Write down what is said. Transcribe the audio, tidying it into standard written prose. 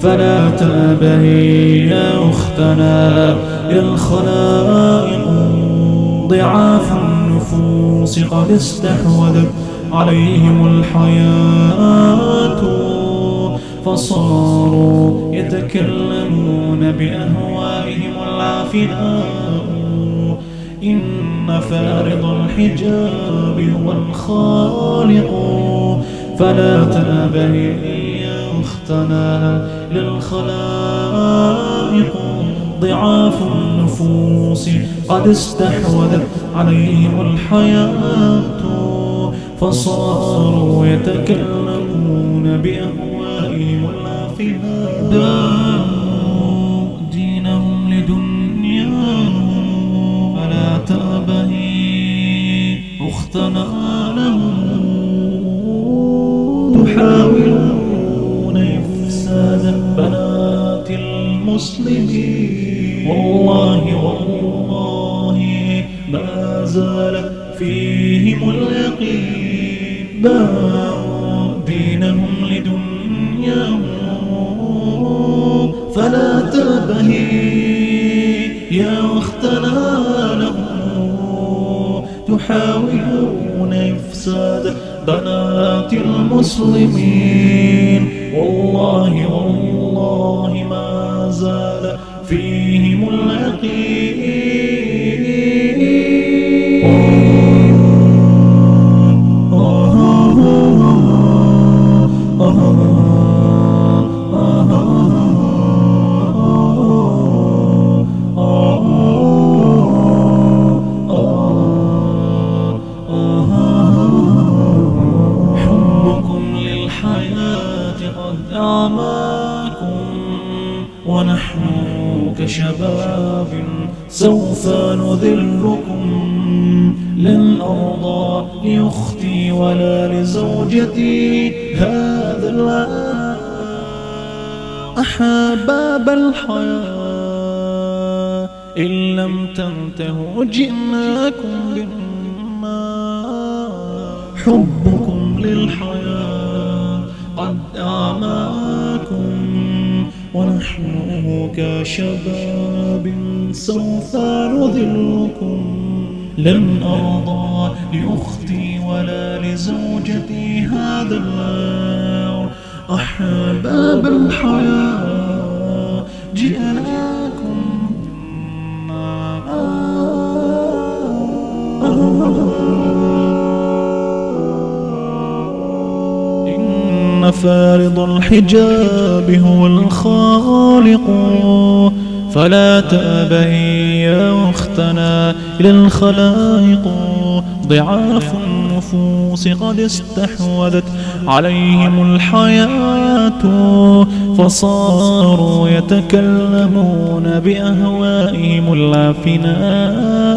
فلا تأبهي يا أختنا للخلائق ضعاف النفوس قد استحوذت عليهم الحياة فصاروا يتكلمون بأهوائهم العافناء إن فارض الحجاب هو الخالق فلا تأبهي يا أختنا للخلائق ضعاف النفوس قد استحوذت عليهم الحياة فصاروا يتكلمون بأهوائهم العافناء باعوا دينهم لدنياهم فلا تأبهي أختنا لهم تحاولون إفساد بنات المسلمين والله ما زال فيهم اليقين باعوا دينهم لدنياهم فلا تأبهي يا أختنا لهم تحاولون إفساد بنات المسلمين والله ما زال فيهم اليقين ونحن كشباب سوف نذلكم لن أرضى لأختي ولا لزوجتي هذا الآن أحباب الحياة إن لم تنتهوا جئناكم بالنار حبكم للحياة قد أعماكم ونحن كشباب سوف نذلكم لن أرضى لأختي ولا لزوجتي هذا النار أحباب الحياة جئناكم إن فارض الحجاب هو الخالق فلا تأبهي يا أختنا للخلائق ضعاف النفوس قد استحوذت عليهم الحياة فصاروا يتكلمون بأهوائهم العافناء